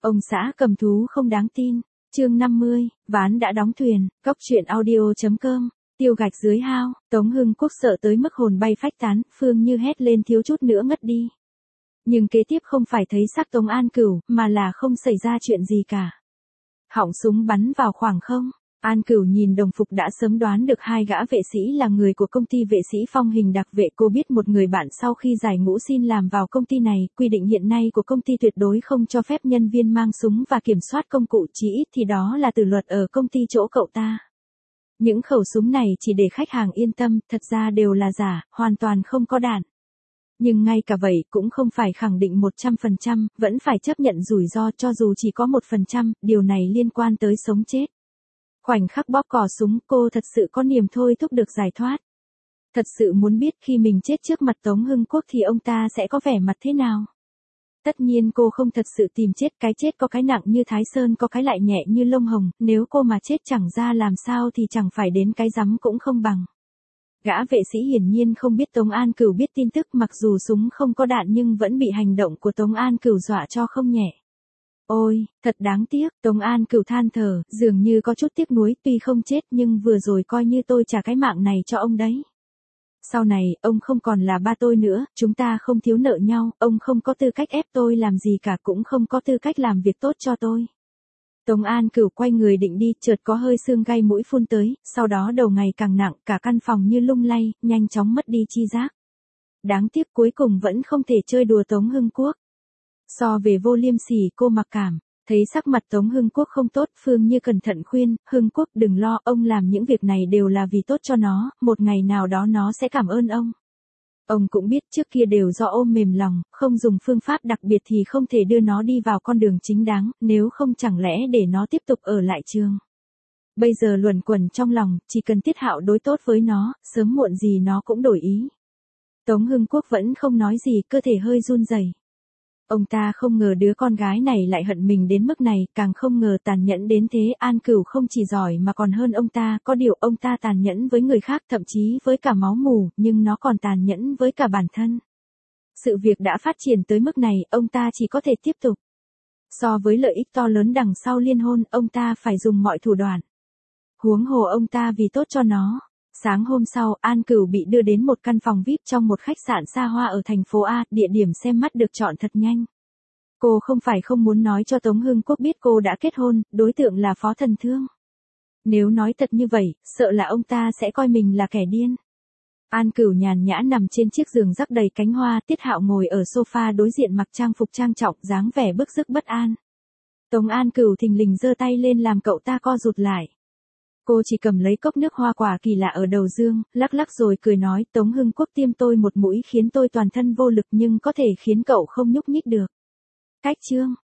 Ông xã cầm thú không đáng tin. Chương 50, ván đã đóng thuyền. Cóc truyện audio.com. Tiêu gạch dưới hao. Tống Hưng Quốc sợ tới mức hồn bay phách tán, Phương Như hét lên thiếu chút nữa ngất đi. Nhưng kế tiếp không phải thấy xác Tống An Cửu, mà là không xảy ra chuyện gì cả. Họng súng bắn vào khoảng không. An Cửu nhìn đồng phục đã sớm đoán được hai gã vệ sĩ là người của công ty vệ sĩ Phong Hình đặc vệ. Cô biết một người bạn sau khi giải ngũ xin làm vào công ty này, quy định hiện nay của công ty tuyệt đối không cho phép nhân viên mang súng và kiểm soát công cụ, chí ít thì đó là từ luật ở công ty chỗ cậu ta. Những khẩu súng này chỉ để khách hàng yên tâm, thật ra đều là giả, hoàn toàn không có đạn. Nhưng ngay cả vậy cũng không phải khẳng định 100%, vẫn phải chấp nhận rủi ro cho dù chỉ có 1%, điều này liên quan tới sống chết. Khoảnh khắc bóp cò súng, cô thật sự có niềm thôi thúc được giải thoát. Thật sự muốn biết khi mình chết trước mặt Tống Hưng Quốc thì ông ta sẽ có vẻ mặt thế nào. Tất nhiên cô không thật sự tìm chết, cái chết có cái nặng như Thái Sơn, có cái lại nhẹ như lông hồng, nếu cô mà chết chẳng ra làm sao thì chẳng phải đến cái rắm cũng không bằng. Gã vệ sĩ hiển nhiên không biết Tống An Cửu biết tin tức, mặc dù súng không có đạn nhưng vẫn bị hành động của Tống An Cửu dọa cho không nhẹ. Ôi, thật đáng tiếc, Tống An Cửu than thở, dường như có chút tiếc nuối, tuy không chết nhưng vừa rồi coi như tôi trả cái mạng này cho ông đấy. Sau này, ông không còn là ba tôi nữa, chúng ta không thiếu nợ nhau, ông không có tư cách ép tôi làm gì cả, cũng không có tư cách làm việc tốt cho tôi. Tống An Cửu quay người định đi, chợt có hơi sương gai mũi phun tới, sau đó đầu ngày càng nặng, cả căn phòng như lung lay, nhanh chóng mất đi chi giác. Đáng tiếc cuối cùng vẫn không thể chơi đùa Tống Hưng Quốc. So về vô liêm sỉ, cô mặc cảm. Thấy sắc mặt Tống Hưng Quốc không tốt, Phương Như cẩn thận khuyên, Hưng Quốc đừng lo, ông làm những việc này đều là vì tốt cho nó, một ngày nào đó nó sẽ cảm ơn ông. Ông cũng biết trước kia đều do ôm mềm lòng, không dùng phương pháp đặc biệt thì không thể đưa nó đi vào con đường chính đáng, nếu không chẳng lẽ để nó tiếp tục ở lại trường. Bây giờ luẩn quẩn trong lòng, chỉ cần Tiết Hạo đối tốt với nó, sớm muộn gì nó cũng đổi ý. Tống Hưng Quốc vẫn không nói gì, cơ thể hơi run rẩy. Ông ta không ngờ đứa con gái này lại hận mình đến mức này, càng không ngờ tàn nhẫn đến thế. An Cửu không chỉ giỏi mà còn hơn ông ta, có điều ông ta tàn nhẫn với người khác, thậm chí với cả máu mủ, nhưng nó còn tàn nhẫn với cả bản thân. Sự việc đã phát triển tới mức này, ông ta chỉ có thể tiếp tục. So với lợi ích to lớn đằng sau liên hôn, ông ta phải dùng mọi thủ đoạn. Huống hồ ông ta vì tốt cho nó. Sáng hôm sau, An Cửu bị đưa đến một căn phòng VIP trong một khách sạn xa hoa ở thành phố A, địa điểm xem mắt được chọn thật nhanh. Cô không phải không muốn nói cho Tống Hưng Quốc biết cô đã kết hôn, đối tượng là Phó Thần Thương. Nếu nói thật như vậy, sợ là ông ta sẽ coi mình là kẻ điên. An Cửu nhàn nhã nằm trên chiếc giường rắc đầy cánh hoa, Tiết Hạo ngồi ở sofa đối diện mặc trang phục trang trọng, dáng vẻ bức rứt bất an. Tống An Cửu thình lình giơ tay lên làm cậu ta co rụt lại. Cô chỉ cầm lấy cốc nước hoa quả kỳ lạ ở đầu giường, lắc lắc rồi cười nói, Tống Hưng Quốc tiêm tôi một mũi khiến tôi toàn thân vô lực nhưng có thể khiến cậu không nhúc nhích được. Cách chương.